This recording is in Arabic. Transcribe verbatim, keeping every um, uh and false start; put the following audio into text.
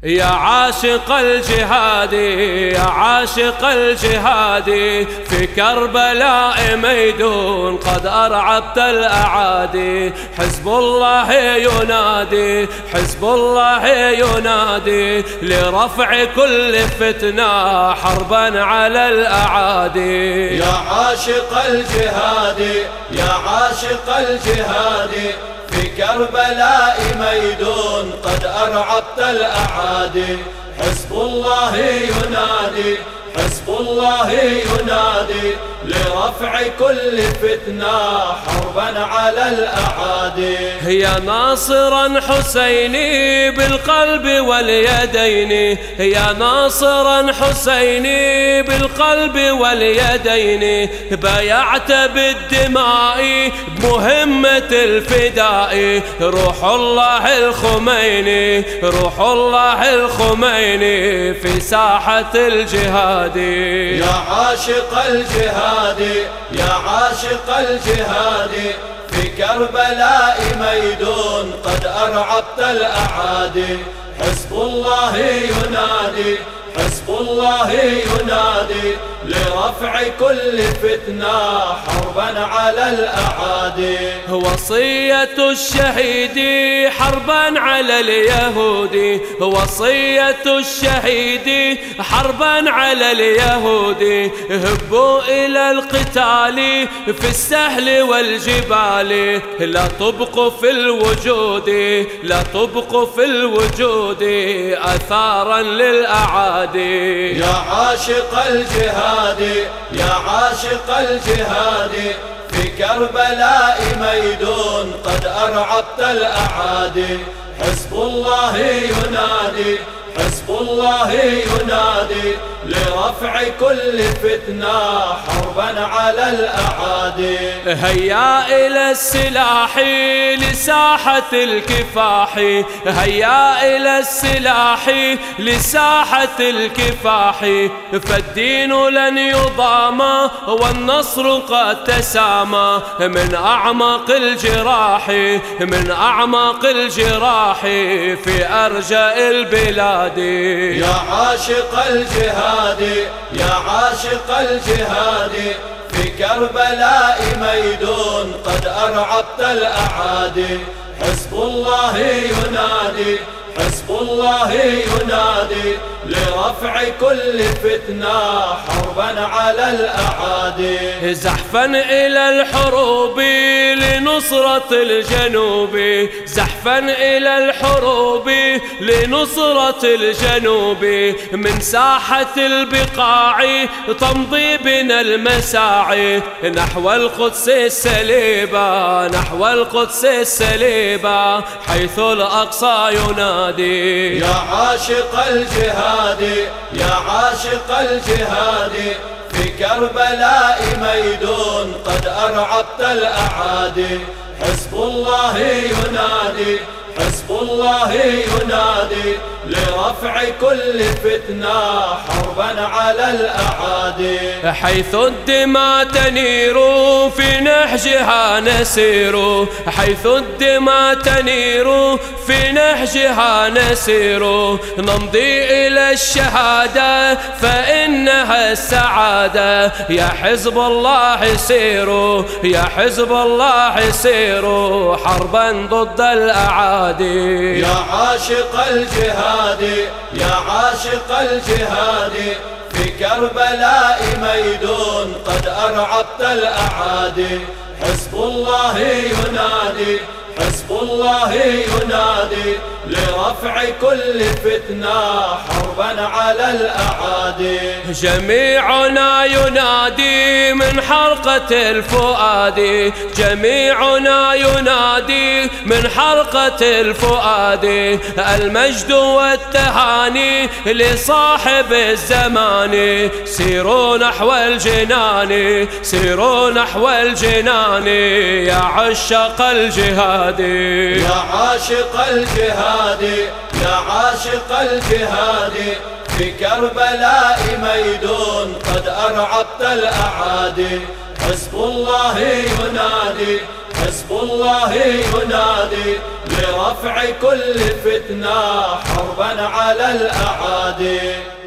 يا عاشق الجهاد يا عاشق الجهاد في كربلاء ميدون قد أرعبت الأعادي. حزب الله ينادي حزب الله ينادي لرفع كل فتنة حربا على الأعادي. يا عاشق الجهاد يا عاشق الجهاد في كربلاء ميدون قد أرعبت الأعادي. حزب الله ينادي حزب الله ينادي لرفع كل فتنة حربا على الأعادي. يا ناصرا حسيني بالقلب واليدين يا ناصرا حسيني بالقلب واليدين بايعت بالدماء بمهمة الفداء روح الله الخميني روح الله الخميني في ساحة الجهاد. يا عاشق الجهاد يا عاشق الجهاد في كربلاء ميدون قد أرعبت الأعادي. حزب الله ينادي حزب الله ينادي لرفع كل فتنة حربا على الأعادي. وصية الشهيد حربا على اليهود وصية الشهيد حربا على اليهود. هبوا إلى القتال في السهل والجبال لا تبقوا في الوجود لا تبقوا في الوجود أثارا للأعادي. يا عاشق الجهاد يا عاشق الجهاد في كربلاء ميدون قد أرعبت الأعادي. حزب الله ينادي حزب الله ينادي لرفع كل فتنة حربا على الأعادي. هيا إلى السلاح لساحة الكفاح هيا إلى السلاح لساحة الكفاح فالدين لن يضام والنصر قد تسامى من أعماق الجراح من أعماق الجراح في أرجاء البلاد. يا عاشق الجهاد يا عاشق الجهاد في كربلاء ميدون قد أرعبت الأعادي. حزب الله ينادي حزب الله ينادي لرفع كل فتنة حربا على الأعادي. زحفا إلى الحروب لنصرة الجنوب زحفا إلى الحروب لنصرة الجنوب من ساحة البقاع تمضي بنا المساعي نحو القدس السليبة نحو القدس السليبة حيث الأقصى ينادي. يا عاشق الجهاد يا عاشق الجهاد في كربلاء ميدون قد أرعبت الأعادي. حزب الله ينادي حزب الله ينادي لرفع كل فتنة حربا على الأعادي. حيث الدماء تنير في نهجها نسير حيث الدماء تنير في نهجها نسير نمضي إلى الشهادة فإنها السعادة. يا حزب الله سيروا يا حزب الله سيروا حربا ضد الأعادي. يا عاشق الجهاد يا عاشق الجهاد في كربلاء ميدون قد أرعبت الأعادي. حزب الله ينادي حزب الله ينادي لرفع كل فتنة حربا على الأعادي. جميعنا ينادي من حلقة الفؤاد جميعنا ينادي من حلقة الفؤاد المجد والتهاني لصاحب الزمان. سيروا نحو الجنان سيروا نحو الجنان يا عشاق الجهاد. يا عاشق الجهاد يا عاشق الجهاد في كربلاء ميدون قد أرعبت الأعادي. حزب الله ينادي حزب الله ينادي لرفع كل فتنة حربا على الأعادي.